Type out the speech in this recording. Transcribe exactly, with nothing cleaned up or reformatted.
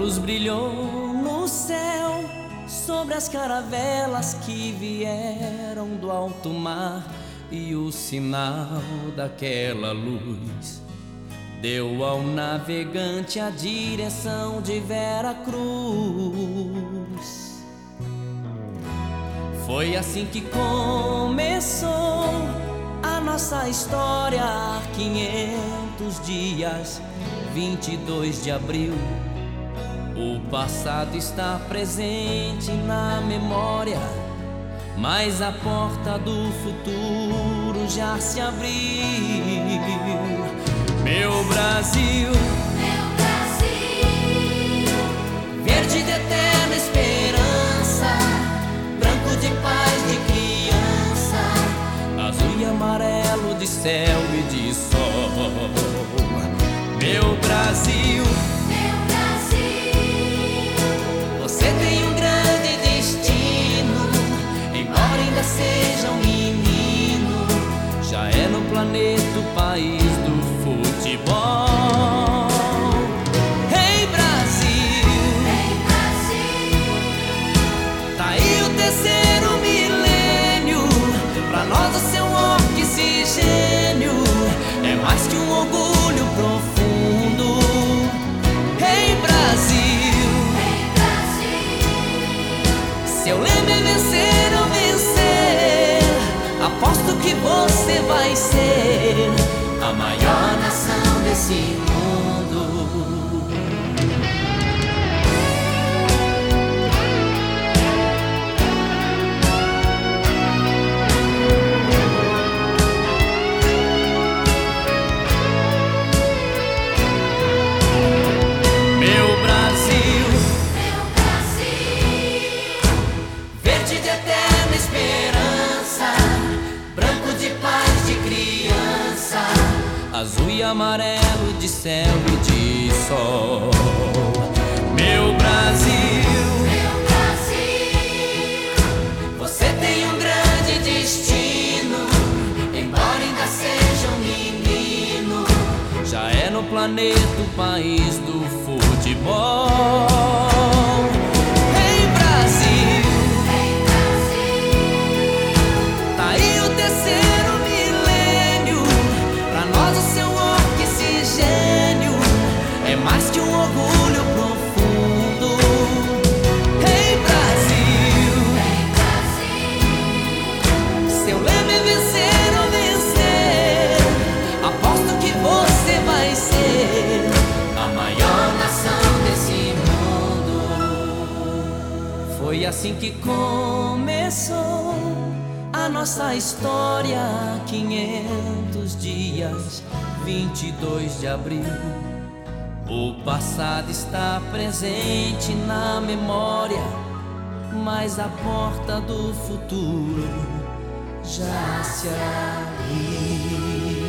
luz brilhou no céu sobre as caravelas que vieram do alto mar, e o sinal daquela luz deu ao navegante a direção de Vera Cruz. Foi assim que começou a nossa história, quinhentos dias, vinte e dois de abril. O passado está presente na memória, mas a porta do futuro já se abriu. Meu Brasil, Meu Brasil, verde de eterna esperança, branco de paz de criança, azul e amarelo de céu e de sol. Meu Brasil, meu Brasil, você tem um grande destino, embora ainda seja um menino, já é no planeta o país do futebol. Ei Brasil, Ei Brasil, tá aí o terceiro milênio, pra nós o seu oxigênio é mais que um orgulho profundo. Ei Brasil, Ei Brasil, seu lema é vencer ou vencer, aposto que você vai ser a maior nação desse mundo. Meu Brasil, meu Brasil, verde de eterna esperança, branco de paz de criança, azul e amarelo de céu e de sol. Meu Brasil, meu Brasil, você tem um grande destino, embora ainda seja um menino, já é no planeta o país do futebol. Ei Brasil, Ei Brasil, tá aí o terceiro milênio, pra nós o seu oxigênio é mais que um orgulho profundo. Ei Brasil, Ei Brasil, seu lema é vencer ou vencer, aposto que você vai ser a maior nação desse mundo. Foi assim que começou a nossa história, quinhentos dias, vinte e dois de abril. O passado está presente na memória, mas a porta do futuro já se abriu.